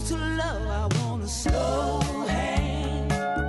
to love, I want a slow hand.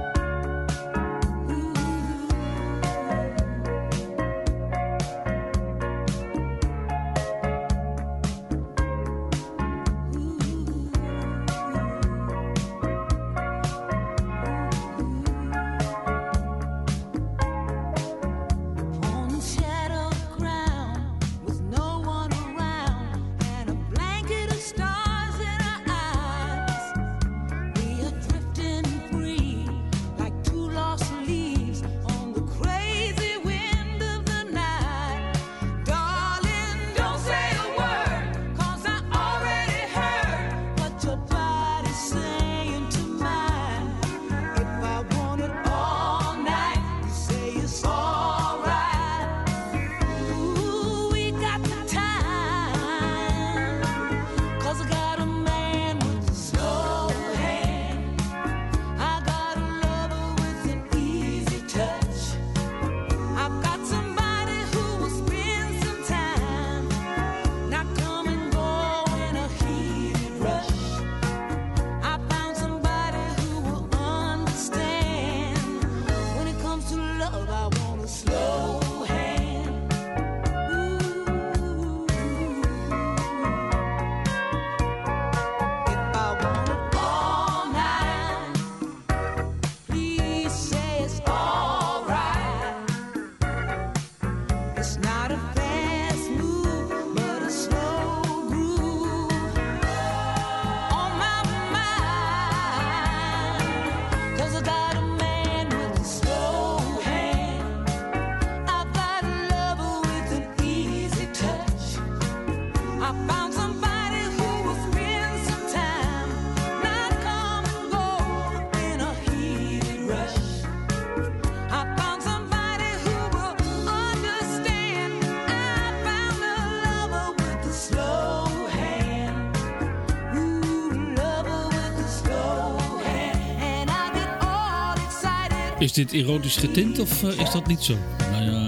Is dit erotisch getint of is dat niet zo? Nou ja,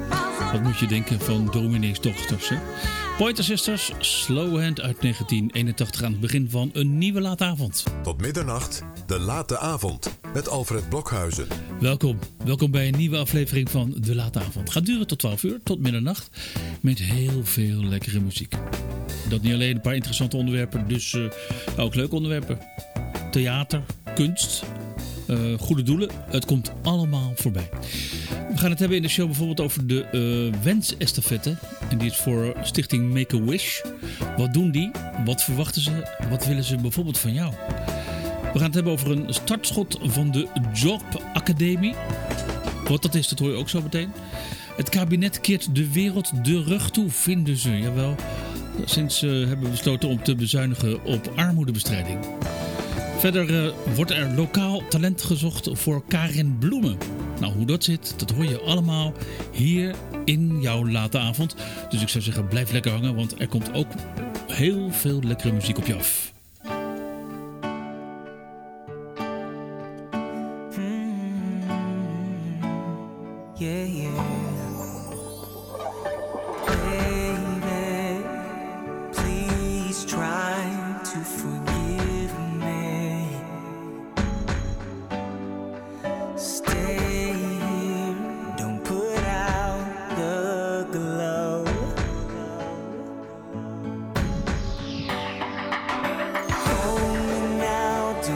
wat moet je denken van Dominees dochters, hè? Pointer Sisters, Slow Hand uit 1981 aan het begin van een nieuwe late avond. Tot middernacht, de late avond met Alfred Blokhuizen. Welkom bij een nieuwe aflevering van de late avond. Gaat duren tot 12 uur, tot middernacht, met heel veel lekkere muziek. Dat niet alleen een paar interessante onderwerpen, dus ook leuke onderwerpen. Theater, kunst, goede doelen. Het komt allemaal voorbij. We gaan het hebben in de show bijvoorbeeld over de wensestafette. En die is voor stichting Make-A-Wish. Wat doen die? Wat verwachten ze? Wat willen ze bijvoorbeeld van jou? We gaan het hebben over een startschot van de Job Academie. Wat dat is, dat hoor je ook zo meteen. Het kabinet keert de wereld de rug toe, vinden ze. Jawel. Sinds ze hebben besloten om te bezuinigen op armoedebestrijding. Verder wordt er lokaal talent gezocht voor Karin Bloemen. Nou, hoe dat zit, dat hoor je allemaal hier in jouw late avond. Dus ik zou zeggen, blijf lekker hangen, want er komt ook heel veel lekkere muziek op je af.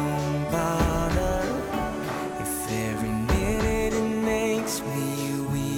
Every minute it makes me weak.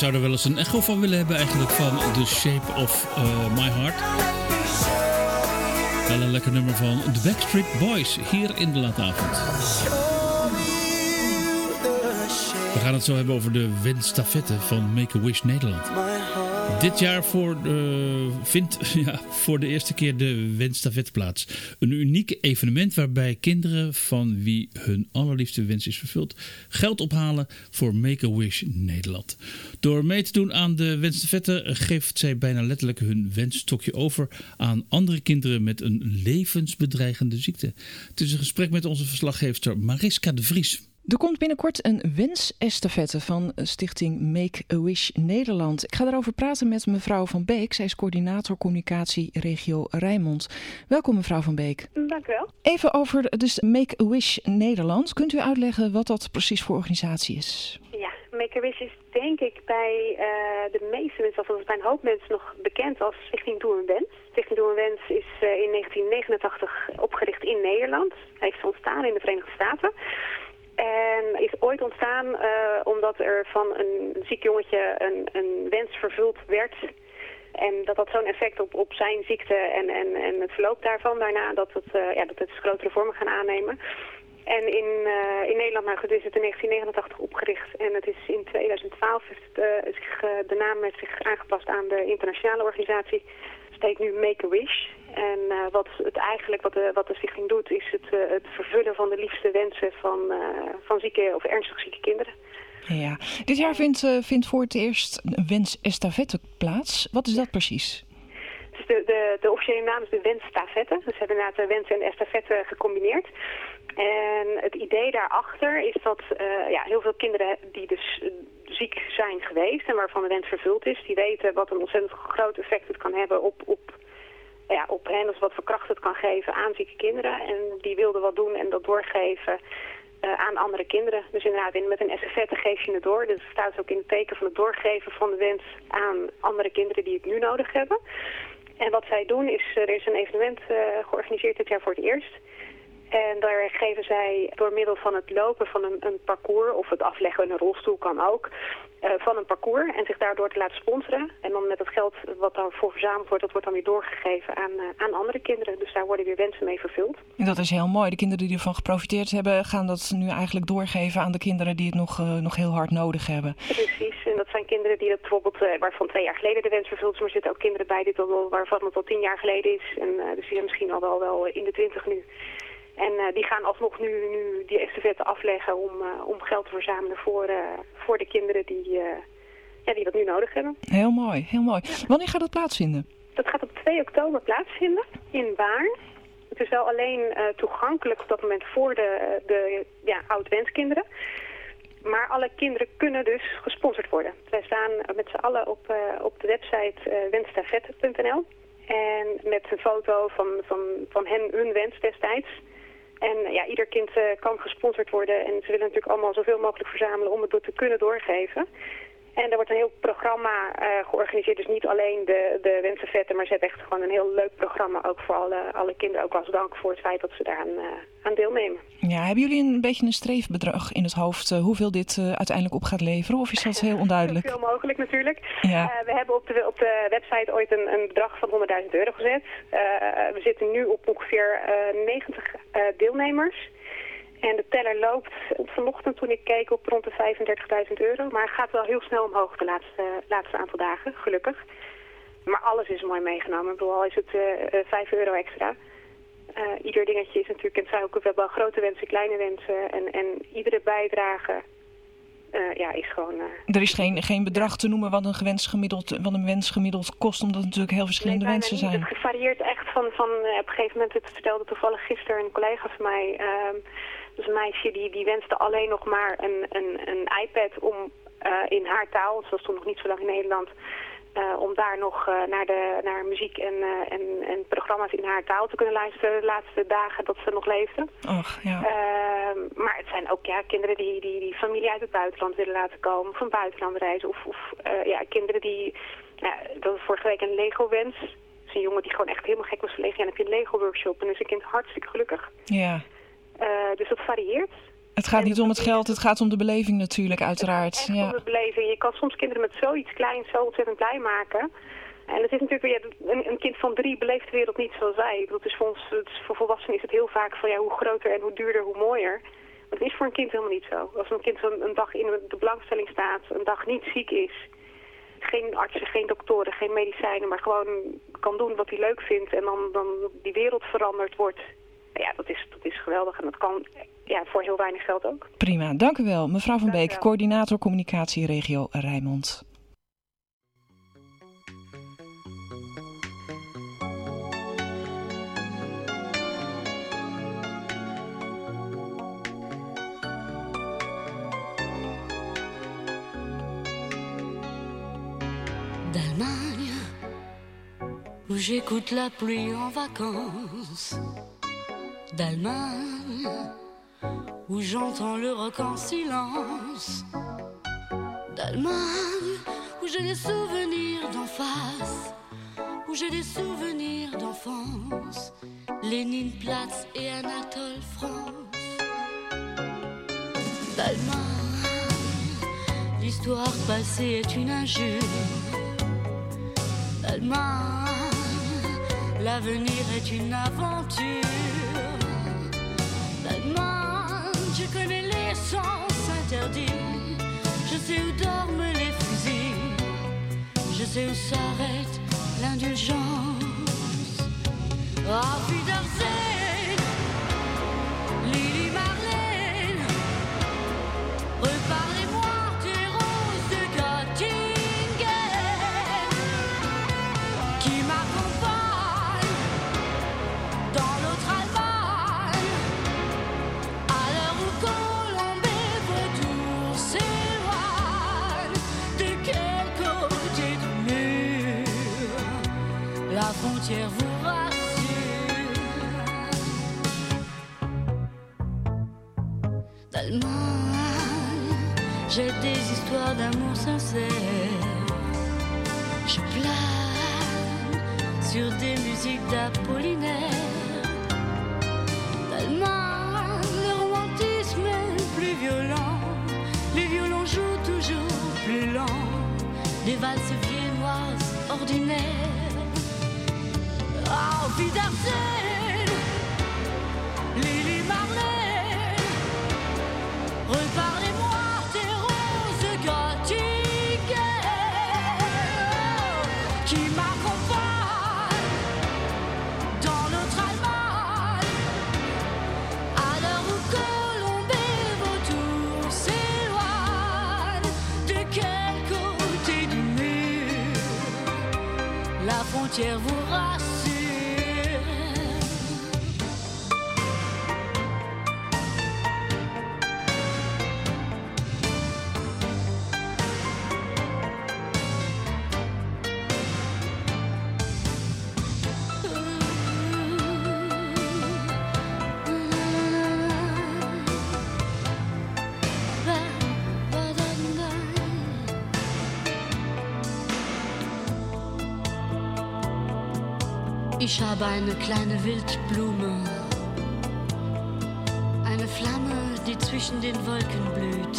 zou er wel eens een echo van willen hebben eigenlijk van The Shape of My Heart. Wel een lekker nummer van The Backstreet Boys hier in de late avond. We gaan het zo hebben over de wenstafette van Make-A-Wish Nederland. Dit jaar vindt voor de eerste keer de wenstafette plaats. Een uniek evenement waarbij kinderen van wie hun allerliefste wens is vervuld geld ophalen voor Make-A-Wish Nederland. Door mee te doen aan de wenstafette geeft zij bijna letterlijk hun wensstokje over aan andere kinderen met een levensbedreigende ziekte. Het is een gesprek met onze verslaggeefster Mariska de Vries. Er komt binnenkort een wensestafette van stichting Make-A-Wish Nederland. Ik ga daarover praten met mevrouw Van Beek. Zij is coördinator communicatie regio Rijnmond. Welkom mevrouw Van Beek. Dank u wel. Even over dus Make-A-Wish Nederland. Kunt u uitleggen wat dat precies voor organisatie is? Ja, Make-A-Wish is denk ik bij de meeste mensen, of bij een hoop mensen nog bekend als Stichting Doe een Wens. Stichting Doe een Wens is in 1989 opgericht in Nederland. Hij heeft ontstaan in de Verenigde Staten. En is ooit ontstaan omdat er van een ziek jongetje een wens vervuld werd. En dat had zo'n effect op zijn ziekte en het verloop daarvan daarna dat het grotere vormen gaan aannemen. En in Nederland, is het in 1989 opgericht en het is in 2012 de naam heeft zich aangepast aan de internationale organisatie. Het heet nu Make-A-Wish. En wat de stichting doet is het vervullen van de liefste wensen van zieke of ernstig zieke kinderen. Ja, dit jaar vindt voor het eerst een wensestafette plaats. Wat is dat precies? Dus de officiële naam is de wensstafette. Dus we hebben inderdaad de wens en de estafette gecombineerd. En het idee daarachter is dat heel veel kinderen die dus ziek zijn geweest en waarvan de wens vervuld is, die weten wat een ontzettend groot effect het kan hebben op hen, dus wat voor kracht het kan geven aan zieke kinderen. En die wilden wat doen en dat doorgeven aan andere kinderen. Dus inderdaad, met een estafette geef je het door. Dus het staat ook in het teken van het doorgeven van de wens aan andere kinderen die het nu nodig hebben. En wat zij doen is, er is een evenement georganiseerd dit jaar voor het eerst. En daar geven zij door middel van het lopen van een parcours, of het afleggen in een rolstoel kan ook, van een parcours en zich daardoor te laten sponsoren. En dan met het geld wat daarvoor verzameld wordt, dat wordt dan weer doorgegeven aan andere kinderen. Dus daar worden weer wensen mee vervuld. En dat is heel mooi. De kinderen die ervan geprofiteerd hebben, gaan dat nu eigenlijk doorgeven aan de kinderen die het nog heel hard nodig hebben. Precies. En dat zijn kinderen die het bijvoorbeeld, waarvan 2 jaar geleden de wens vervuld is, maar er zitten ook kinderen bij waarvan het al 10 jaar geleden is. En dus die zijn misschien al wel in de 20 nu. En die gaan alsnog nu die estafette afleggen om geld te verzamelen voor de kinderen die dat nu nodig hebben. Heel mooi, heel mooi. Ja. Wanneer gaat dat plaatsvinden? Dat gaat op 2 oktober plaatsvinden in Baarn. Het is wel alleen toegankelijk op dat moment voor de oud-wenskinderen. Maar alle kinderen kunnen dus gesponsord worden. Wij staan met z'n allen op de website wenstafette.nl. En met een foto van hun wens destijds. En ieder kind kan gesponsord worden en ze willen natuurlijk allemaal zoveel mogelijk verzamelen om het te kunnen doorgeven. En er wordt een heel programma georganiseerd, dus niet alleen de wensenvetten, maar ze hebben echt gewoon een heel leuk programma ook voor alle kinderen, ook als dank voor het feit dat ze daar aan deelnemen. Ja, hebben jullie een beetje een streefbedrag in het hoofd hoeveel dit uiteindelijk op gaat leveren, of is dat heel onduidelijk? Zoveel mogelijk natuurlijk. Ja. We hebben op de website ooit een bedrag van €100.000 gezet. We zitten nu op ongeveer 90 deelnemers. En de teller loopt vanochtend toen ik keek op rond de €35.000. Maar het gaat wel heel snel omhoog de laatste aantal dagen, gelukkig. Maar alles is mooi meegenomen. Ik bedoel, al is het €5 extra. Ieder dingetje is natuurlijk, en het zijn ook, we hebben wel grote wensen, kleine wensen. En iedere bijdrage is gewoon... Er is geen bedrag te noemen wat een wens gemiddeld kost, omdat het natuurlijk heel verschillende wensen zijn. Het varieert echt van op een gegeven moment, het vertelde toevallig gisteren een collega van mij... Dus een meisje die wenste alleen nog maar een iPad om in haar taal, want ze was toen nog niet zo lang in Nederland, om daar nog naar muziek en programma's in haar taal te kunnen luisteren de laatste dagen dat ze nog leefde. Och, ja. Maar het zijn ook kinderen die familie uit het buitenland willen laten komen, van buitenland reizen. Of kinderen die, dat was vorige week een Lego-wens. Dat is een jongen die gewoon echt helemaal gek was van Lego. En dan heb je een Lego-workshop en dan is een kind hartstikke gelukkig. Ja. Dus dat varieert. Het gaat niet om het geld, het gaat om de beleving natuurlijk, uiteraard. Het gaat om de beleving. Je kan soms kinderen met zoiets kleins zo ontzettend blij maken. En het is natuurlijk, een kind van 3 beleeft de wereld niet zoals wij. Dat is voor volwassenen is het heel vaak van hoe groter en hoe duurder, hoe mooier. Maar het is voor een kind helemaal niet zo. Als een kind een dag in de belangstelling staat, een dag niet ziek is, geen artsen, geen doktoren, geen medicijnen, maar gewoon kan doen wat hij leuk vindt en dan die wereld veranderd wordt. Ja, dat is geweldig en dat kan voor heel weinig geld ook. Prima, dank u wel. Mevrouw van Beek, coördinator communicatie regio Rijnmond. D'Allemagne, où j'écoute la pluie en vacances. D'Allemagne, où j'entends le rock en silence. D'Allemagne, où j'ai des souvenirs d'en face, où j'ai des souvenirs d'enfance. Léninplatz et Anatole France. D'Allemagne, l'histoire passée est une injure. D'Allemagne, l'avenir est une aventure. D'Allemagne, je connais les sens interdits. Je sais où dorment les fusils. Je sais où s'arrête l'indulgence. Auf Wiedersehen, Lili Marlène. Reparlez-moi des roses de Göttingen qui m'accompagnent dans l'autre Allemagne. À l'heure où Colombe et Vautour s'éloignent, de quel côté du mur la frontière vous rassure? D'Allemagne, j'ai des histoires d'amour sincère. Je plane sur des musiques d'Apollinaire. D'Allemagne, le romantisme est plus violent. Les violons jouent toujours plus lent. Des valses viennoises ordinaires. Auf Wiedersehen, Lili Marlène. Reparlez-moi des roses de Göttingen qui m'accompagnent dans notre Allemagne. À l'heure où Colombe et Vautour s'éloignent, de quel côté du mur la frontière vous rassure? Ich habe eine kleine Wildblume, eine Flamme, die zwischen den Wolken blüht.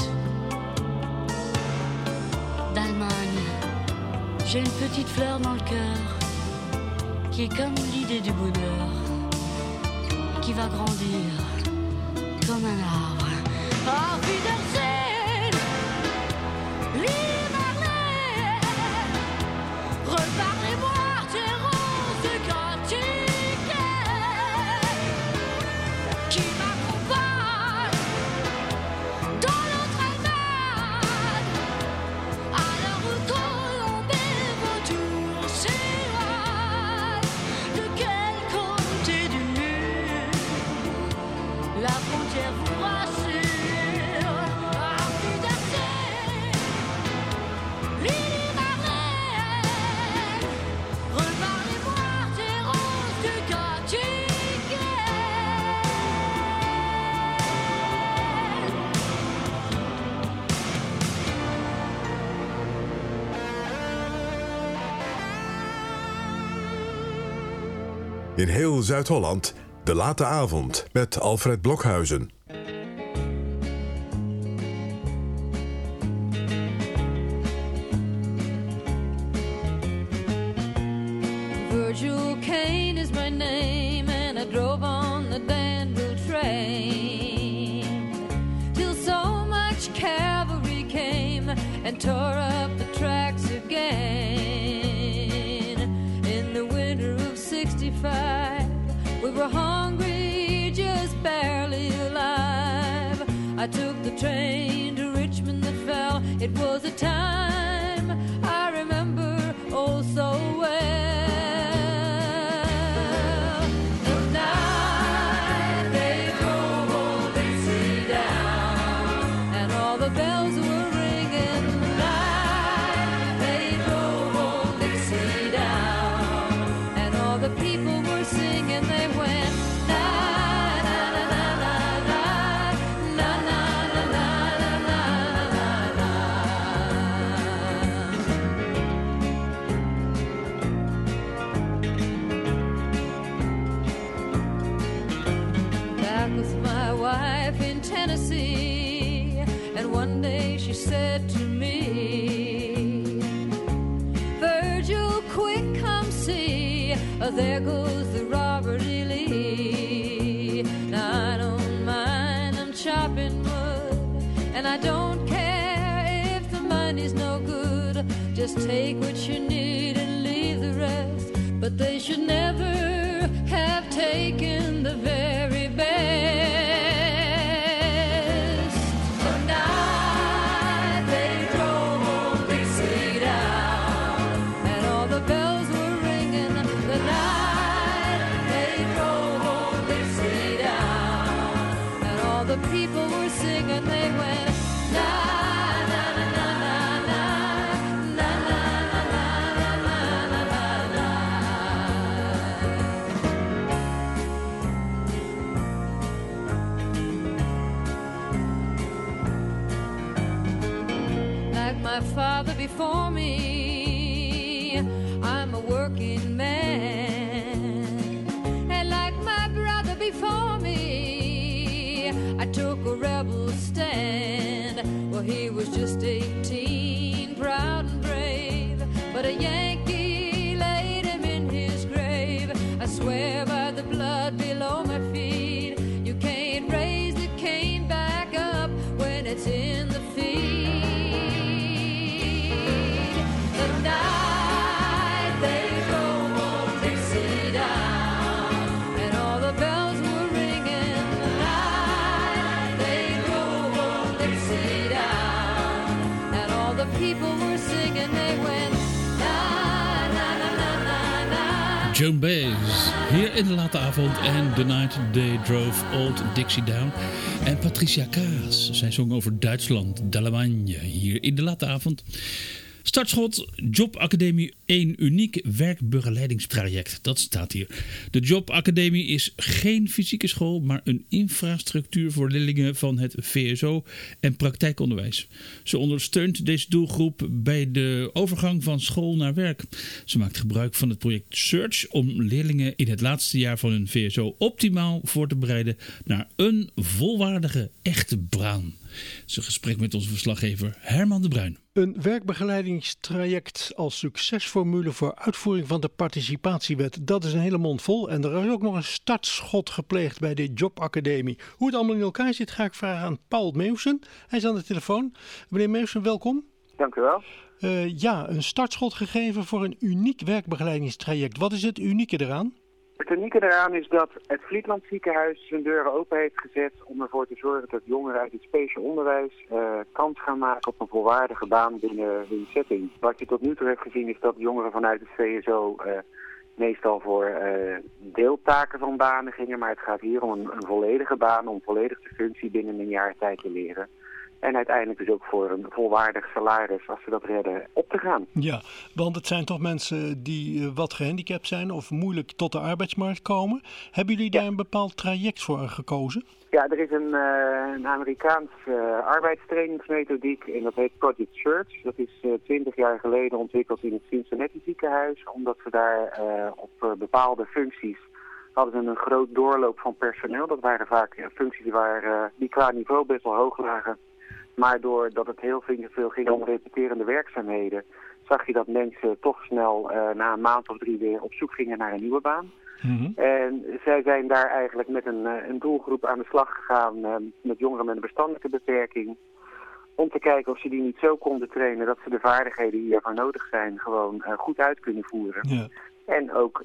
D'Allemagne, j'ai une petite fleur dans le cœur, qui est comme l'idée du bonheur, qui va grandir comme un arbre. Auf Wiedersehen, Lili Marlène. Reparlez-moi des roses de Göttingen qui m'accompagnent dans notre Allemagne. À l'heure où Colombe et Vautour s'éloignent, de quel côté du mur la frontière vous rassure? Auf Wiedersehen, Lili Marlène. Reparlez-moi des roses de Göttingen. In heel Zuid-Holland, de late avond met Alfred Blokhuizen. Virgil Kane is my name, and I drove on the Danville train till so much cavalry came and tore up the tracks again. In the winter of 65, we were hungry, just barely alive. I took the train to Richmond that fell. It was a time I remember oh so well. The night they drove old Dixie down, and all the bells were ringing. The night they drove old Dixie down, and all the people were singing. They went na na na na na na na na na na na. Back with my wife in Tennessee, and one day she said to me, Virgil, quick, come see, there goes the Robert E. Lee. Now I don't mind, I'm chopping wood, and I don't care if the money's no good. Just take what you need and leave the rest. But they should never have taken the very best. The night they drove old Dixie down, and all the bells were ringing. The night they drove old Dixie down, and all the people were singing. They went na na na na na na na na na na na. Like my father before me, I'm a working man. And like my brother before me, I took a rebel stand. Well, he was just 18, proud and brave, but a Yankee laid him in his grave. I swear by the blood below my feet, you can't raise the cane back up when it's in the feed. The night they drove old Dixie down, and all the bells were ringing. The night they drove old Dixie down, and all the people were singing. They went na na na na na na. Joan Baez, hier in de late avond. En The Night They Drove Old Dixie Down. En Patricia Kaas, zij zong over Duitsland, d'Allemagne, hier in de late avond. Startschot, Jobacademie, een uniek werkbegeleidingstraject. Dat staat hier. De Jobacademie is geen fysieke school, maar een infrastructuur voor leerlingen van het VSO en praktijkonderwijs. Ze ondersteunt deze doelgroep bij de overgang van school naar werk. Ze maakt gebruik van het project Search om leerlingen in het laatste jaar van hun VSO optimaal voor te bereiden naar een volwaardige, echte baan. Het is een gesprek met onze verslaggever Herman de Bruin. Een werkbegeleidingstraject als succesformule voor uitvoering van de participatiewet. Dat is een hele mond vol. En er is ook nog een startschot gepleegd bij de Jobacademie. Hoe het allemaal in elkaar zit, ga ik vragen aan Paul Meeuwsen. Hij is aan de telefoon. Meneer Meeuwsen, welkom. Dank u wel. Ja, een startschot gegeven voor een uniek werkbegeleidingstraject. Wat is het unieke eraan? Het unieke eraan is dat het Vlietland ziekenhuis zijn deuren open heeft gezet om ervoor te zorgen dat jongeren uit het speciaal onderwijs kans gaan maken op een volwaardige baan binnen hun setting. Wat je tot nu toe heeft gezien is dat jongeren vanuit het VSO meestal voor deeltaken van banen gingen, maar het gaat hier om een volledige baan, om volledig de functie binnen een jaar tijd te leren. En uiteindelijk dus ook voor een volwaardig salaris, als ze dat redden, op te gaan. Ja, want het zijn toch mensen die wat gehandicapt zijn of moeilijk tot de arbeidsmarkt komen. Hebben jullie daar een bepaald traject voor gekozen? Ja, er is een Amerikaans arbeidstrainingsmethodiek en dat heet Project Search. Dat is 20 jaar geleden ontwikkeld in het Cincinnati ziekenhuis, omdat ze daar op bepaalde functies hadden ze een groot doorloop van personeel. Dat waren vaak functies die qua niveau best wel hoog lagen. Maar doordat het heel veel ging om repeterende werkzaamheden, zag je dat mensen toch snel na een maand of 3 weer op zoek gingen naar een nieuwe baan. Mm-hmm. En zij zijn daar eigenlijk met een doelgroep aan de slag gegaan met jongeren met een verstandelijke beperking. Om te kijken of ze die niet zo konden trainen dat ze de vaardigheden die ervoor nodig zijn gewoon goed uit kunnen voeren. Ja. En ook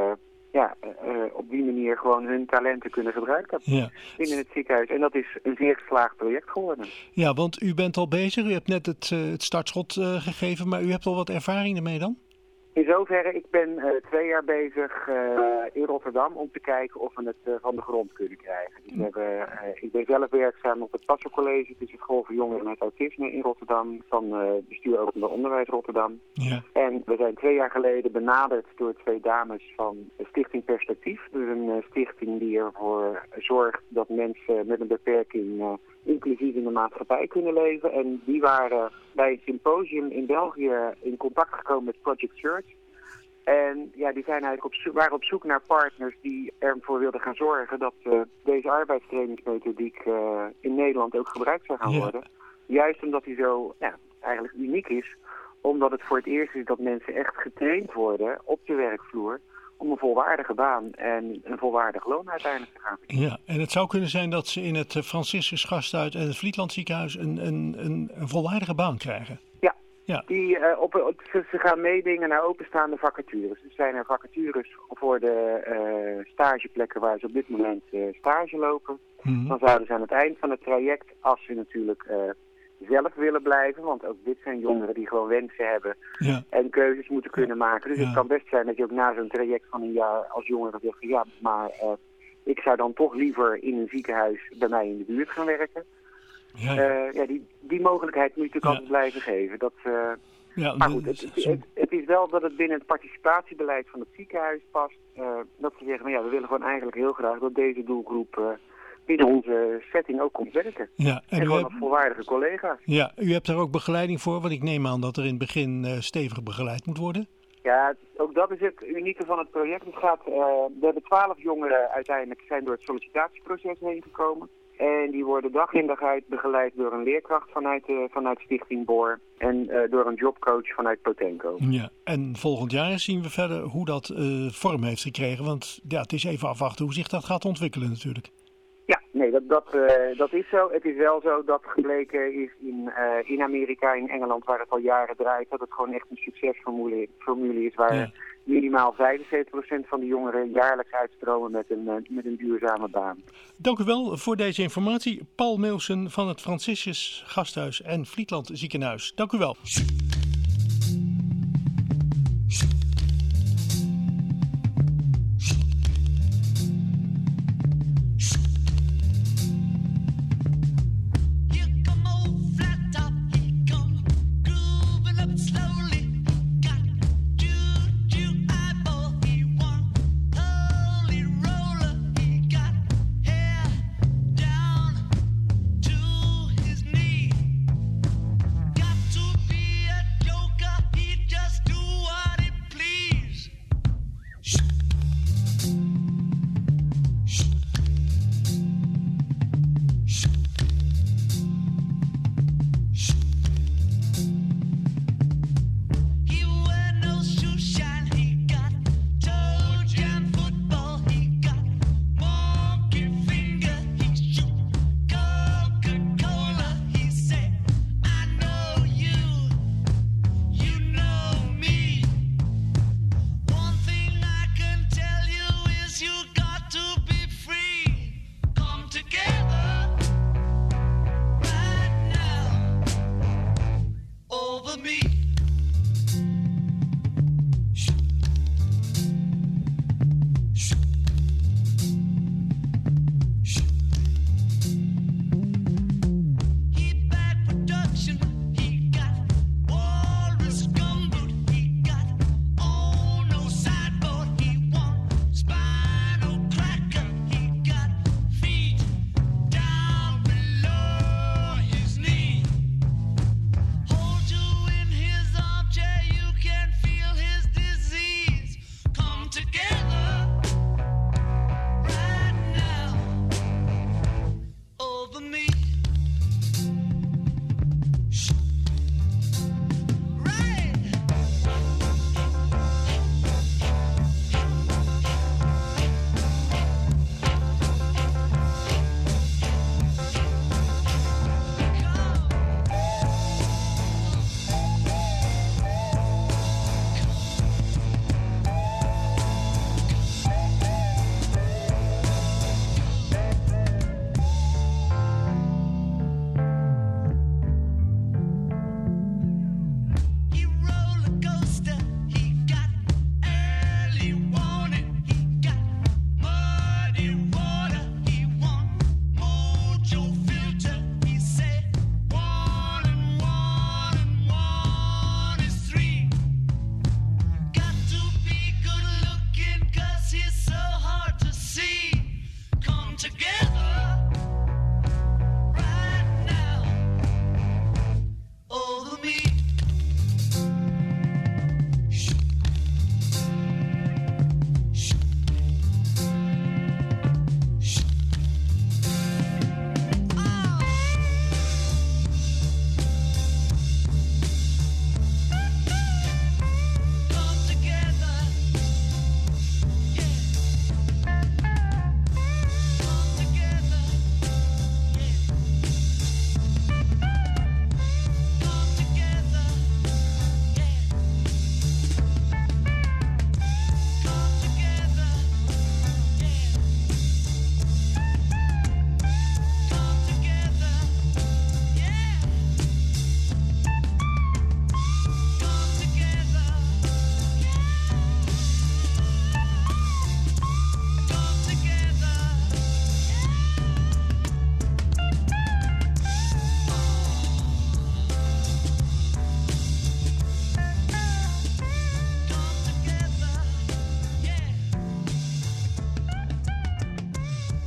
op die manier gewoon hun talenten kunnen gebruiken binnen het ziekenhuis. En dat is een zeer geslaagd project geworden. Ja, want u bent al bezig. U hebt net het startschot gegeven, maar u hebt al wat ervaring ermee dan? In zoverre, ik ben 2 jaar bezig in Rotterdam om te kijken of we het van de grond kunnen krijgen. Dus ik ben zelf werkzaam op het Passel College, het is een school voor jongeren met autisme in Rotterdam, van bestuur openbaar onderwijs Rotterdam. Ja. En we zijn 2 jaar geleden benaderd door 2 dames van Stichting Perspectief. Dus een stichting die ervoor zorgt dat mensen met een beperking inclusief in de maatschappij kunnen leven. En die waren bij het symposium in België in contact gekomen met Project Search. En ja, die zijn eigenlijk waren op zoek naar partners die ervoor wilden gaan zorgen dat deze arbeidstrainingsmethodiek in Nederland ook gebruikt zou gaan worden. Juist omdat die zo eigenlijk uniek is, omdat het voor het eerst is dat mensen echt getraind worden op de werkvloer om een volwaardige baan en een volwaardig loon uiteindelijk te gaan verdienen. Ja, en het zou kunnen zijn dat ze in het Franciscus Gasthuis en het Vlietland Ziekenhuis een volwaardige baan krijgen. Ja. Ze gaan meedingen naar openstaande vacatures. Dus zijn er vacatures voor de stageplekken waar ze op dit moment stage lopen. Mm-hmm. Dan zouden ze aan het eind van het traject, als ze natuurlijk zelf willen blijven, want ook dit zijn jongeren die gewoon wensen hebben en keuzes moeten kunnen maken. Dus het kan best zijn dat je ook na zo'n traject van een jaar als jongere zegt, maar ik zou dan toch liever in een ziekenhuis bij mij in de buurt gaan werken. Die mogelijkheid moet je natuurlijk altijd blijven geven. Maar goed, het is wel dat het binnen het participatiebeleid van het ziekenhuis past. Dat ze zeggen, we willen gewoon eigenlijk heel graag dat deze doelgroep binnen onze setting ook komt werken. Ja, en gewoon als volwaardige collega's. Ja, u hebt daar ook begeleiding voor, want ik neem aan dat er in het begin stevig begeleid moet worden. Ja, ook dat is het unieke van het project. We hebben 12 jongeren uiteindelijk zijn door het sollicitatieproces heen gekomen. En die worden dag in dag uit begeleid door een leerkracht vanuit Stichting Boor en door een jobcoach vanuit Potenco. Ja, en volgend jaar zien we verder hoe dat vorm heeft gekregen. Want het is even afwachten hoe zich dat gaat ontwikkelen natuurlijk. Ja, nee, dat is zo. Het is wel zo dat gebleken is in Amerika, in Engeland, waar het al jaren draait, dat het gewoon echt een succesformule is waar minimaal 75% van de jongeren jaarlijks uitstromen met een duurzame baan. Dank u wel voor deze informatie. Paul Meelsen van het Franciscus Gasthuis en Vlietland Ziekenhuis. Dank u wel. Be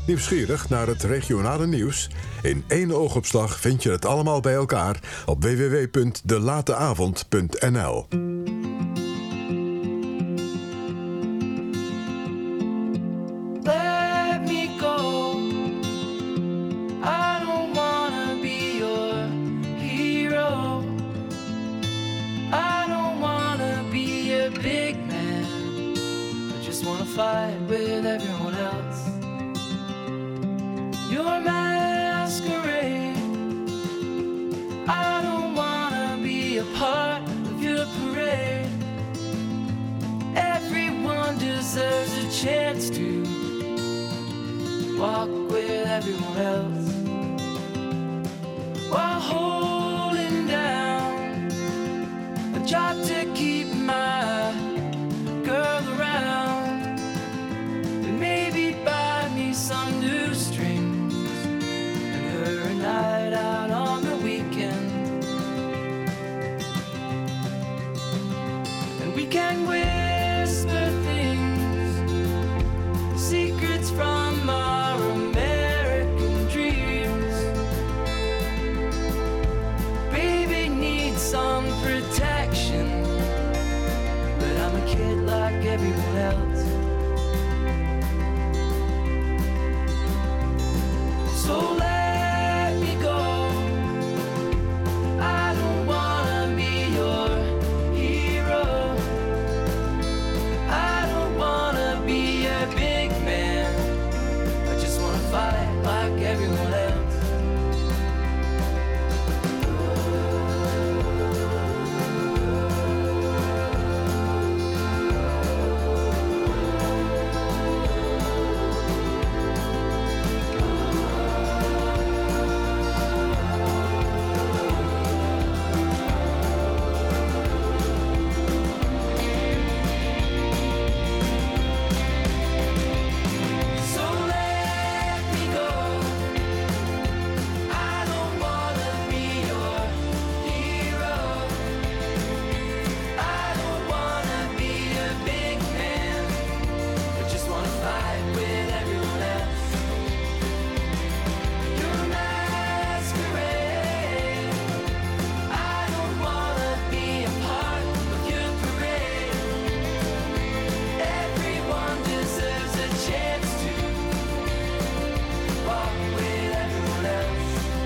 Nieuwsgierig naar het regionale nieuws? In 1 oogopslag vind je het allemaal bij elkaar op www.delateavond.nl. Let me go. I don't wanna be your hero. I don't wanna be a big man. I just wanna fight with everyone else. Your masquerade. I don't wanna be a part of your parade. Everyone deserves a chance to walk with everyone else while holding down a job to keep my girl around and maybe buy me some new strings and her a night out on the weekend, and we can whisper things, secrets from our American dreams. Baby needs some protection, but I'm a kid like everyone else. So let me go. I don't wanna be your hero. I don't wanna be a big man. I just wanna fight like everyone else. So let me go. I don't wanna be your hero. I don't wanna be a big man. I just wanna fight with everyone else. Your masquerade. I don't wanna be a part of your parade. Everyone deserves a chance to walk with everyone else.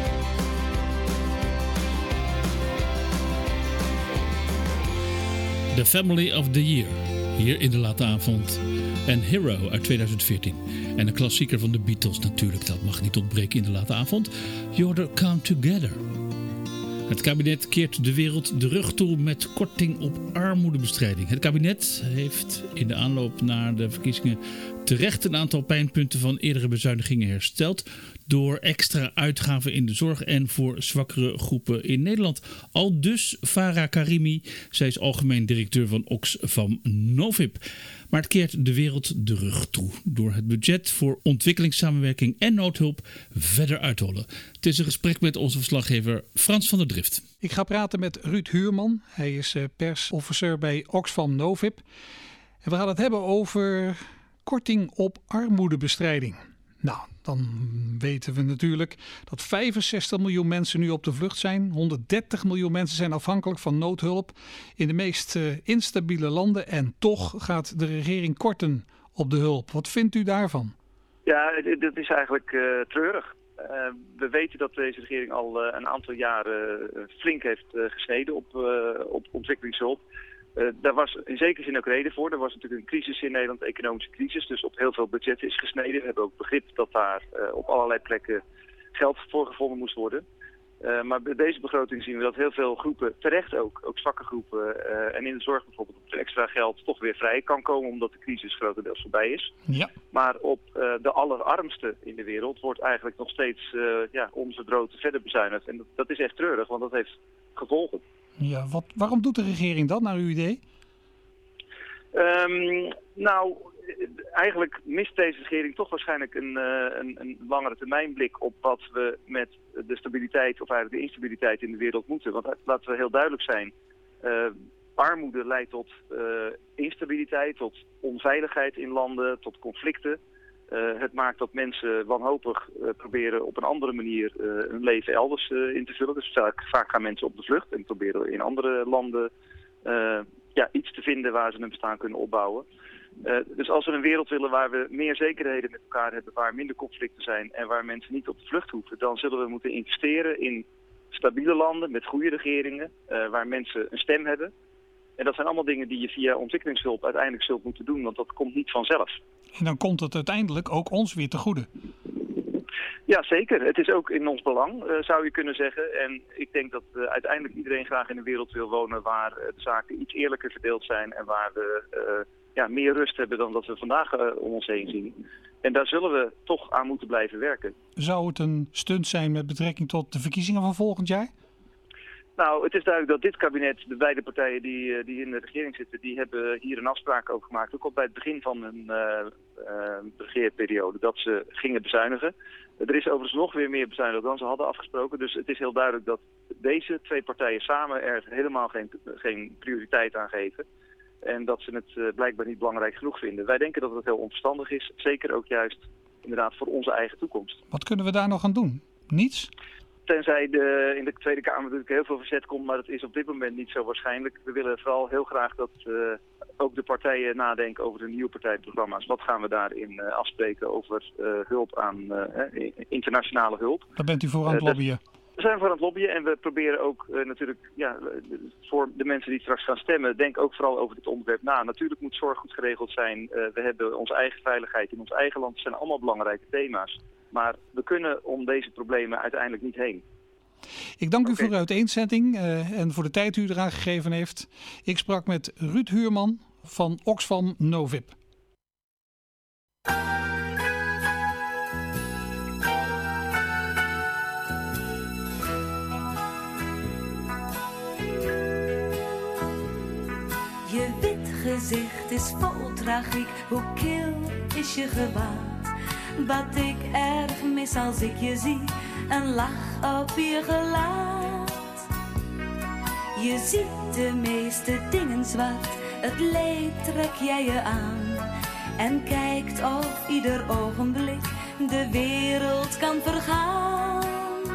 The Family of the Year, hier in de late avond. En Hero uit 2014. En een klassieker van de Beatles natuurlijk, dat mag niet ontbreken in de late avond. You're Come Together. Het kabinet keert de wereld de rug toe met korting op armoedebestrijding. Het kabinet heeft in de aanloop naar de verkiezingen terecht een aantal pijnpunten van eerdere bezuinigingen hersteld door extra uitgaven in de zorg en voor zwakkere groepen in Nederland. Al dus Farah Karimi, zij is algemeen directeur van Oxfam Novib. Maar het keert de wereld de rug toe door het budget voor ontwikkelingssamenwerking en noodhulp verder uit te hollen. Het is een gesprek met onze verslaggever Frans van der Drift. Ik ga praten met Ruud Huurman. Hij is persofficer bij Oxfam Novib. En we gaan het hebben over korting op armoedebestrijding. Nou, dan weten we natuurlijk dat 65 miljoen mensen nu op de vlucht zijn. 130 miljoen mensen zijn afhankelijk van noodhulp in de meest instabiele landen. En toch gaat de regering korten op de hulp. Wat vindt u daarvan? Ja, dat is eigenlijk treurig. We weten dat deze regering al een aantal jaren flink heeft gesneden op ontwikkelingshulp. Daar was in zekere zin ook reden voor. Er was natuurlijk een crisis in Nederland, een economische crisis. Dus op heel veel budgetten is gesneden. We hebben ook begrip dat daar op allerlei plekken geld voor gevonden moest worden. Maar bij deze begroting zien we dat heel veel groepen, terecht ook zwakke groepen en in de zorg bijvoorbeeld op extra geld toch weer vrij kan komen omdat de crisis grotendeels voorbij is. Ja. Maar op de allerarmste in de wereld wordt eigenlijk nog steeds onze droogte verder bezuinigd. En dat is echt treurig, want dat heeft gevolgen. Ja, waarom doet de regering dat naar uw idee? Eigenlijk mist deze regering toch waarschijnlijk een langere termijnblik op wat we met de stabiliteit of eigenlijk de instabiliteit in de wereld moeten. Want laten we heel duidelijk zijn, armoede leidt tot instabiliteit, tot onveiligheid in landen, tot conflicten. Het maakt dat mensen wanhopig proberen op een andere manier hun leven elders in te vullen. Dus vaak gaan mensen op de vlucht en proberen in andere landen iets te vinden waar ze een bestaan kunnen opbouwen. Dus als we een wereld willen waar we meer zekerheden met elkaar hebben, waar minder conflicten zijn en waar mensen niet op de vlucht hoeven, dan zullen we moeten investeren in stabiele landen met goede regeringen, waar mensen een stem hebben. En dat zijn allemaal dingen die je via ontwikkelingshulp uiteindelijk zult moeten doen, want dat komt niet vanzelf. En dan komt het uiteindelijk ook ons weer te goede. Ja, zeker. Het is ook in ons belang, zou je kunnen zeggen. En ik denk dat uiteindelijk iedereen graag in een wereld wil wonen waar de zaken iets eerlijker verdeeld zijn en waar we meer rust hebben dan dat we vandaag om ons heen zien. En daar zullen we toch aan moeten blijven werken. Zou het een stunt zijn met betrekking tot de verkiezingen van volgend jaar? Nou, het is duidelijk dat dit kabinet, de beide partijen die in de regering zitten, die hebben hier een afspraak over gemaakt. Ook al bij het begin van hun regeerperiode, dat ze gingen bezuinigen. Er is overigens nog weer meer bezuinigd dan ze hadden afgesproken. Dus het is heel duidelijk dat deze twee partijen samen er helemaal geen prioriteit aan geven. En dat ze het blijkbaar niet belangrijk genoeg vinden. Wij denken dat het heel onverstandig is. Zeker ook juist inderdaad voor onze eigen toekomst. Wat kunnen we daar nog aan doen? Niets? Tenzij in de Tweede Kamer natuurlijk heel veel verzet komt, maar dat is op dit moment niet zo waarschijnlijk. We willen vooral heel graag dat ook de partijen nadenken over de nieuwe partijprogramma's. Wat gaan we daarin afspreken over hulp aan internationale hulp? Daar bent u voor aan het lobbyen. We zijn voor aan het lobbyen en we proberen ook natuurlijk voor de mensen die straks gaan stemmen, denk ook vooral over dit onderwerp na. Natuurlijk moet zorg goed geregeld zijn. We hebben onze eigen veiligheid in ons eigen land. Dat zijn allemaal belangrijke thema's. Maar we kunnen om deze problemen uiteindelijk niet heen. Ik dank u voor uw uiteenzetting en voor de tijd die u eraan gegeven heeft. Ik sprak met Ruud Huurman van Oxfam Novib. Je wit gezicht is vol tragiek, hoe kil is je gewaad? Wat ik erg mis als ik je zie, een lach op je gelaat. Je ziet de meeste dingen zwart, het leed trek jij je aan. En kijkt of ieder ogenblik de wereld kan vergaan.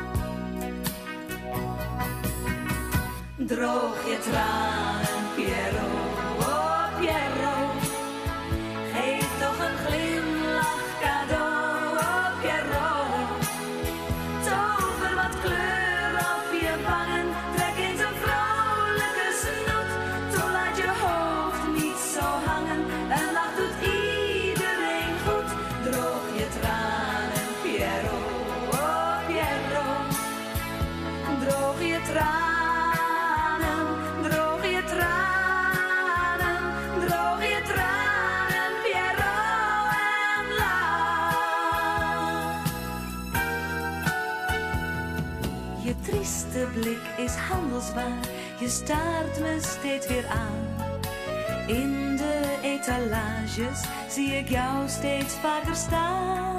Droog je tranen, Pierrot, oh Pierrot. Geef toch een glimlach cadeau, oh Pierrot. Tover wat kleur op je wangen, trek eens een vrolijke snoet. Toen laat je hoofd niet zo hangen, een lach doet iedereen goed. Droog je tranen, Pierrot, oh Pierrot. Droog je tranen. De blik is handelswaar, je staart me steeds weer aan. In de etalages zie ik jou steeds vaker staan.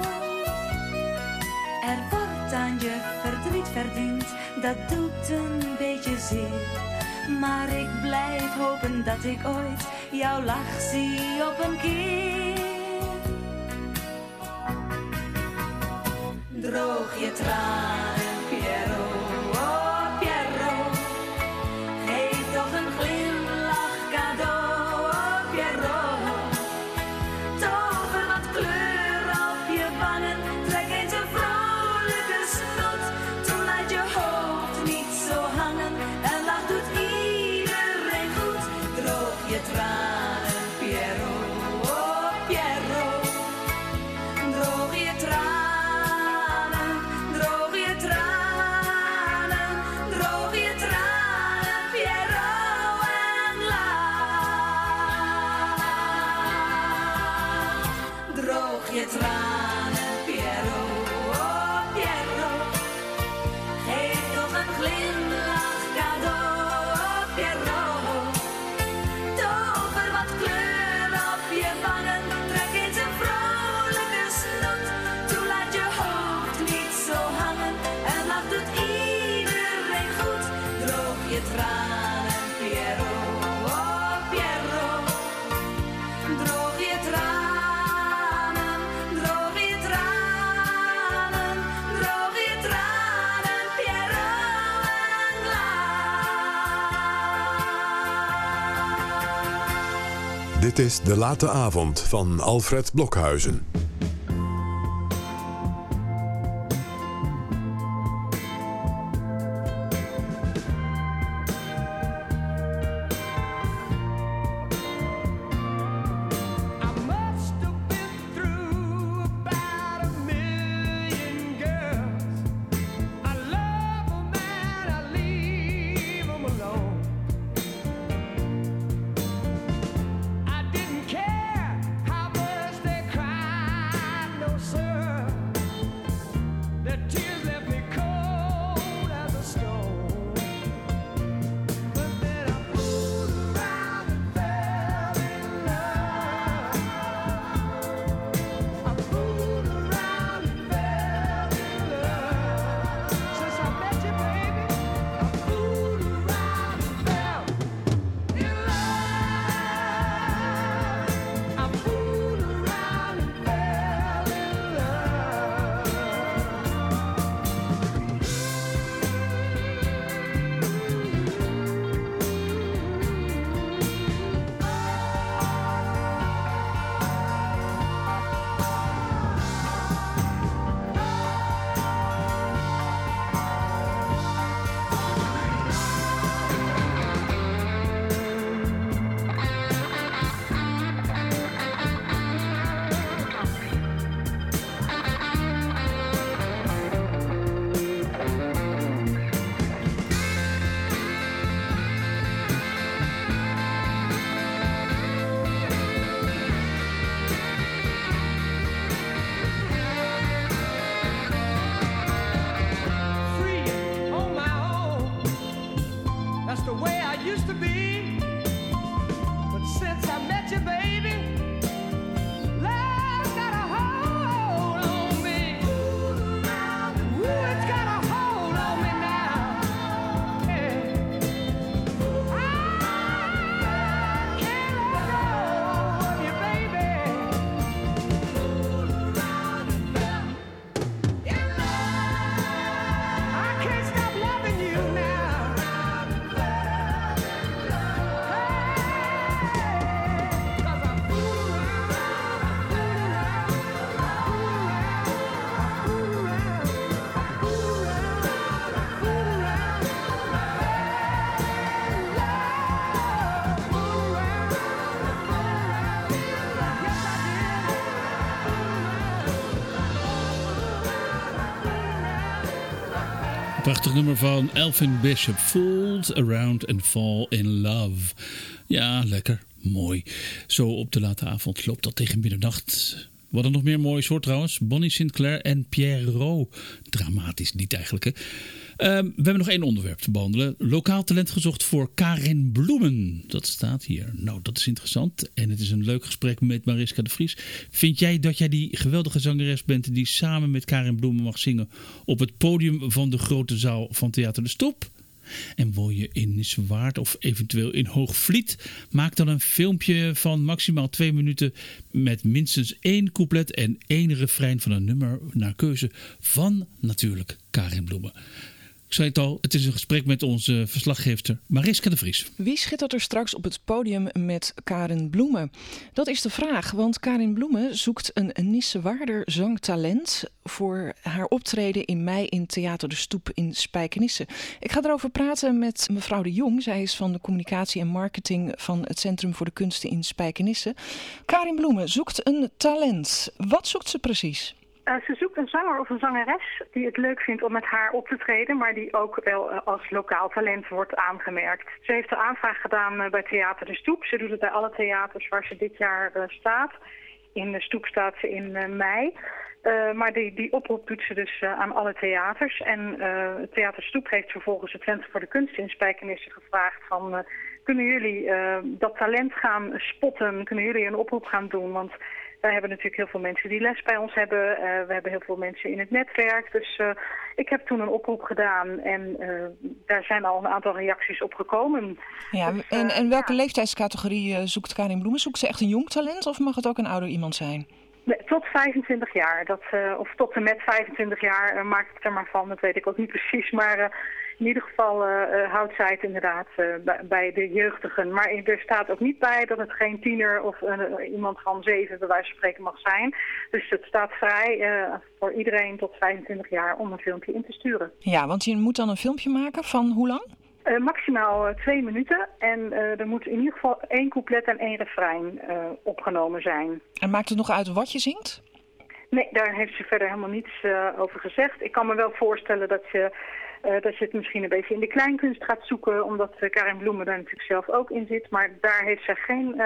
Er wordt aan je verdriet verdiend, dat doet een beetje zeer. Maar ik blijf hopen dat ik ooit jouw lach zie op een keer. Droog je tranen, Pierrot. Droog je tranen, droog Dit is De Late Avond van Alfred Blokhuizen. Prachtig nummer van Elvin Bishop. Fooled Around and Fall in Love. Ja, lekker. Mooi. Zo op de late avond loopt dat tegen middernacht. Wat er nog meer moois hoor trouwens. Bonnie Sinclair en Pierrot. Dramatisch niet eigenlijk hè. We hebben nog één onderwerp te behandelen. Lokaal talent gezocht voor Karin Bloemen. Dat staat hier. Nou, dat is interessant. En het is een leuk gesprek met Mariska de Vries. Vind jij dat jij die geweldige zangeres bent die samen met Karin Bloemen mag zingen op het podium van de grote zaal van Theater de Stoep? En woon je in Nissewaard of eventueel in Hoogvliet? Maak dan een filmpje van maximaal 2 minuten met minstens 1 couplet en 1 refrein van een nummer naar keuze van natuurlijk Karin Bloemen. Ik zei het al, het is een gesprek met onze verslaggever Mariska de Vries. Wie schittert er straks op het podium met Karin Bloemen? Dat is de vraag, want Karin Bloemen zoekt een Nissewaarder zangtalent voor haar optreden in mei in Theater de Stoep in Spijkenisse. Ik ga erover praten met mevrouw de Jong. Zij is van de communicatie en marketing van het Centrum voor de Kunsten in Spijkenisse. Karin Bloemen zoekt een talent. Wat zoekt ze precies? Ze zoekt een zanger of een zangeres die het leuk vindt om met haar op te treden, maar die ook wel als lokaal talent wordt aangemerkt. Ze heeft de aanvraag gedaan bij Theater de Stoep. Ze doet het bij alle theaters waar ze dit jaar staat. In de Stoep staat ze in mei. Maar die oproep doet ze dus aan alle theaters. En Theater Stoep heeft vervolgens het Centrum voor de Kunsten in Spijkenisse gevraagd van kunnen jullie dat talent gaan spotten? Kunnen jullie een oproep gaan doen? Want wij hebben natuurlijk heel veel mensen die les bij ons hebben. We hebben heel veel mensen in het netwerk. Dus ik heb toen een oproep gedaan en daar zijn al een aantal reacties op gekomen. Ja, dus, en welke leeftijdscategorie zoekt Karin Bloemen? Zoekt ze echt een jong talent of mag het ook een ouder iemand zijn? Nee, tot 25 jaar. Of tot en met 25 jaar maakt het er maar van. Dat weet ik ook niet precies. Maar In ieder geval houdt zij het inderdaad bij de jeugdigen. Maar er staat ook niet bij dat het geen tiener of iemand van 7 bij wijze van spreken mag zijn. Dus het staat vrij voor iedereen tot 25 jaar om een filmpje in te sturen. Ja, want je moet dan een filmpje maken van hoe lang? Maximaal 2 minuten en er moet in ieder geval 1 couplet en 1 refrein opgenomen zijn. En maakt het nog uit wat je zingt? Nee, daar heeft ze verder helemaal niets over gezegd. Ik kan me wel voorstellen dat je het misschien een beetje in de kleinkunst gaat zoeken, omdat Karin Bloemen daar natuurlijk zelf ook in zit. Maar daar heeft ze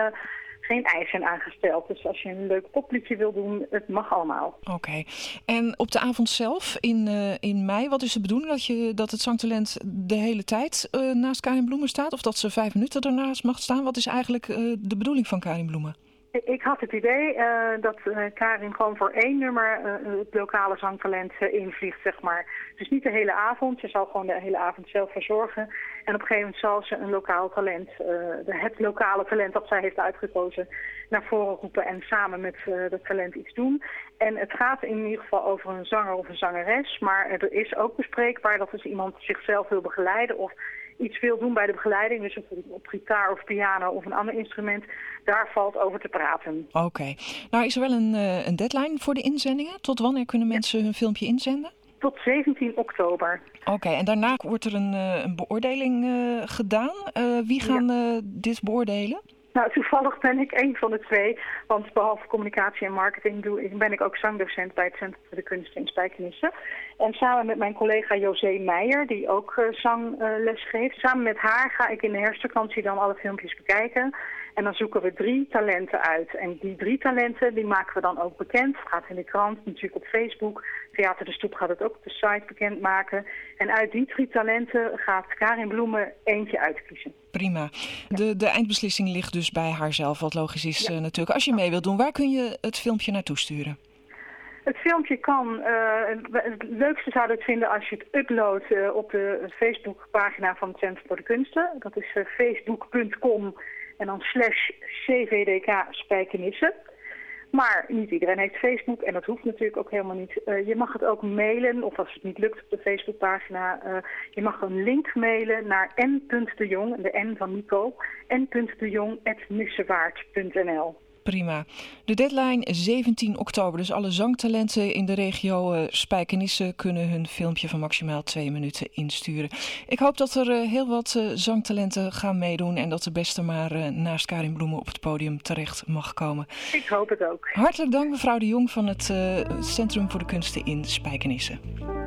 geen eisen aangesteld. Dus als je een leuk popliedje wil doen, het mag allemaal. Oké. En op de avond zelf, in mei, wat is de bedoeling? Dat het zangtalent de hele tijd naast Karin Bloemen staat? Of dat ze 5 minuten ernaast mag staan? Wat is eigenlijk de bedoeling van Karin Bloemen? Ik had het idee dat Karin gewoon voor 1 nummer het lokale zangtalent invliegt, zeg maar. Dus niet de hele avond. Ze zal gewoon de hele avond zelf verzorgen. En op een gegeven moment zal ze een lokaal talent, het lokale talent dat zij heeft uitgekozen, naar voren roepen en samen met dat talent iets doen. En het gaat in ieder geval over een zanger of een zangeres. Maar er is ook bespreekbaar dat als iemand zichzelf wil begeleiden of iets wil doen bij de begeleiding, dus op gitaar of piano of een ander instrument, daar valt over te praten. Oké. Nou, is er wel een deadline voor de inzendingen? Tot wanneer kunnen mensen hun filmpje inzenden? Tot 17 oktober. Oké, en daarna wordt er een beoordeling gedaan. Wie gaan dit beoordelen? Nou, toevallig ben ik een van de 2, want behalve communicatie en marketing ben ik ook zangdocent bij het Centrum voor de Kunsten in Spijkenisse. En samen met mijn collega José Meijer, die ook zangles geeft, samen met haar ga ik in de herfstvakantie dan alle filmpjes bekijken. En dan zoeken we 3 talenten uit. En die 3 talenten, die maken we dan ook bekend. Het gaat in de krant, natuurlijk op Facebook. Theater de Stoep gaat het ook op de site bekendmaken. En uit die 3 talenten gaat Karin Bloemen eentje uitkiezen. Prima. De eindbeslissing ligt dus bij haarzelf, wat logisch is natuurlijk. Als je mee wilt doen, waar kun je het filmpje naartoe sturen? Het filmpje kan, het leukste zou ik vinden als je het uploadt op de Facebookpagina van het Centrum voor de Kunsten. Dat is facebook.com en dan /CVDK Spijkenisse. Maar niet iedereen heeft Facebook en dat hoeft natuurlijk ook helemaal niet. Je mag het ook mailen, of als het niet lukt op de Facebookpagina, je mag een link mailen naar n.dejong, de N van Nico, n.dejong@nissewaard.nl. Prima. De deadline 17 oktober. Dus alle zangtalenten in de regio Spijkenisse kunnen hun filmpje van maximaal 2 minuten insturen. Ik hoop dat er heel wat zangtalenten gaan meedoen en dat de beste maar naast Karin Bloemen op het podium terecht mag komen. Ik hoop het ook. Hartelijk dank mevrouw de Jong van het Centrum voor de Kunsten in Spijkenisse.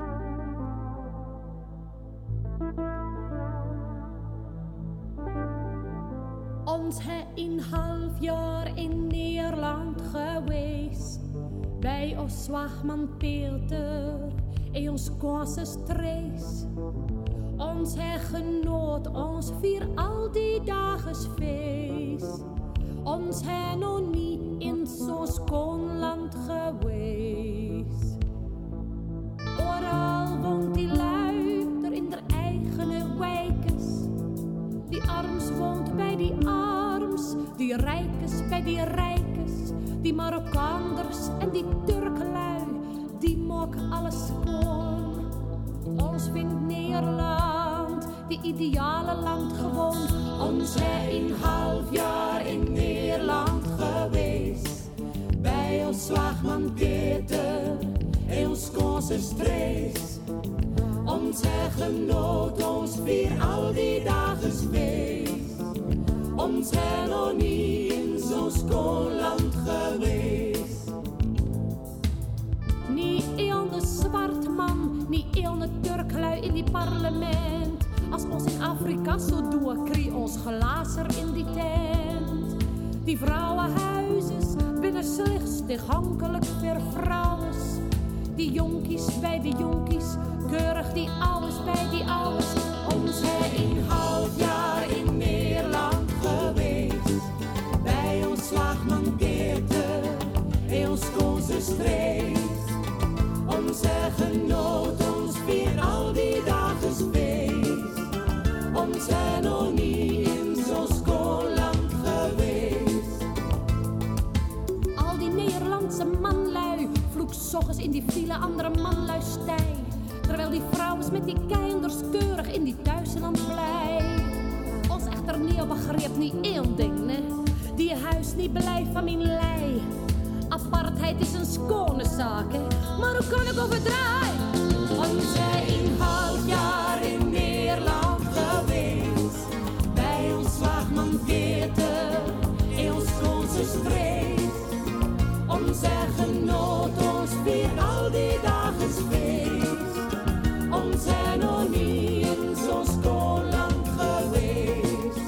Ons een half jaar in Nederland geweest. Bij ons zwaagman Peter en ons kosse strees. Ons genoot, ons vier al die dagen feest. Ons nog niet in zo'n schoon land geweest. Overal woont die lui er in der eigen wijkes. Die arms woont bij die arms, die rijkes bij die rijkes. Die Marokkaanders en die Turklui, die mokken alles schoon. Ons vindt Nederland, die ideale land gewoon. Ons een half jaar in Nederland geweest. Bij ons zwaagman Peter en ons kosse strees. Ons genoot, ons vier al die dagen feest. Ons nog niet in zo'n schoon land geweest. Niet een de zwart man, niet een de Turklui in die parlement. Als ons in Afrika zo doen, kreeg ons glazer in die tent. Die vrouwenhuizes binnen slechts toegankelijk voor vrouwen. Die jonkies bij de jonkies, keurig die ouders bij die ouders. Ons een half jaar in Nederland geweest. Bij ons zwaagman Peter en ons kosse strees. Onze genoot, ons vier al die dagen feest. Ons nog niet in zo'n schoon land geweest. Al die Nederlandse manlui vloek 's ochtends in die file andere manlui stij. Terwijl die vrouwen met die kinders keurig in die thuisland blij. Ons echter niet begreep niet één ding, ne? Die huis niet blijft van mijn lei. Apartheid is een schone zaak, hè? Maar hoe kan ik overdraaien? Want zij 1,5 jaar in Nederland geweest. Bij ons slagman Peter, in ons grootste streef. Onze genoot ons vier al die dagen feest. Ons zijn nog niet in zo'n schoolland geweest.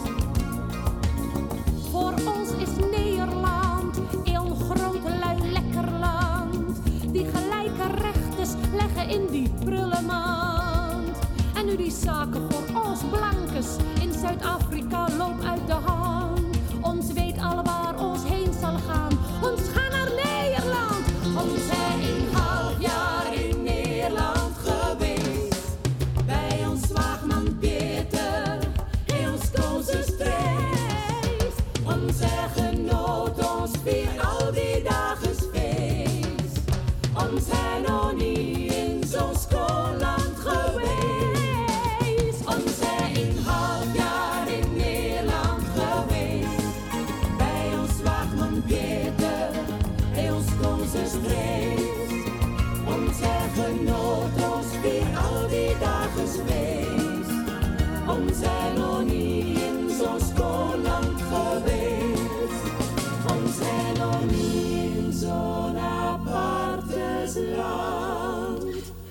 Voor ons is Nederland een groot lui lekker land. Die gelijke rechters leggen in die prullenmand. En nu die zaken voor ons blankes in Zuid-Afrika loopt uit de hand. Ons weet al waar ons heen zal gaan. Ons gaan naar Nederland. Ons zijn 1,5 jaar in Nederland geweest. Bij ons zwaagman Peter, in ons kozen streef. Onze genoot ons vier al die dagen feest. Ons zijn nog niet in zo'n schoolland geweest. Ons zijn 1,5 jaar in Nederland geweest. Bij ons zwaagman Peter, in ons kozen streef. Onze genoot ons vier al die dagen feest. Ons zijn nog niet in zo'n schoolland geweest. Ons zijn nog niet in zo'n apartes land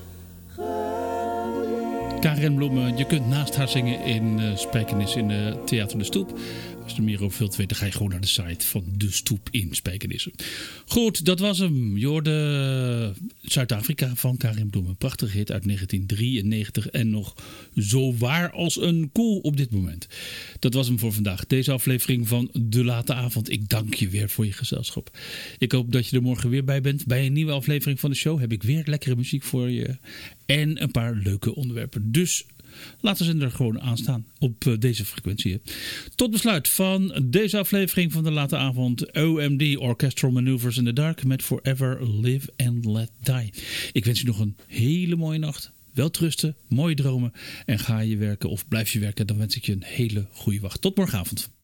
geweest. Karin Bloemen, je kunt naast haar zingen in Spijkenis in Theater De Stoep. Als je er meer over wilt weten, ga je gewoon naar de site van De Stoep in Spijkenissen. Goed, dat was hem. Je hoorde Zuid-Afrika van Karin Bloemen. Prachtige hit uit 1993 en nog zo waar als een koe op dit moment. Dat was hem voor vandaag. Deze aflevering van De Late Avond. Ik dank je weer voor je gezelschap. Ik hoop dat je er morgen weer bij bent. Bij een nieuwe aflevering van de show heb ik weer lekkere muziek voor je. En een paar leuke onderwerpen. Dus laten ze er gewoon aan staan op deze frequentie. Tot besluit van deze aflevering van De Late Avond. OMD, Orchestral Maneuvers in the Dark met Forever Live and Let Die. Ik wens je nog een hele mooie nacht. Welterusten, mooie dromen. En ga je werken of blijf je werken, dan wens ik je een hele goede wacht. Tot morgenavond.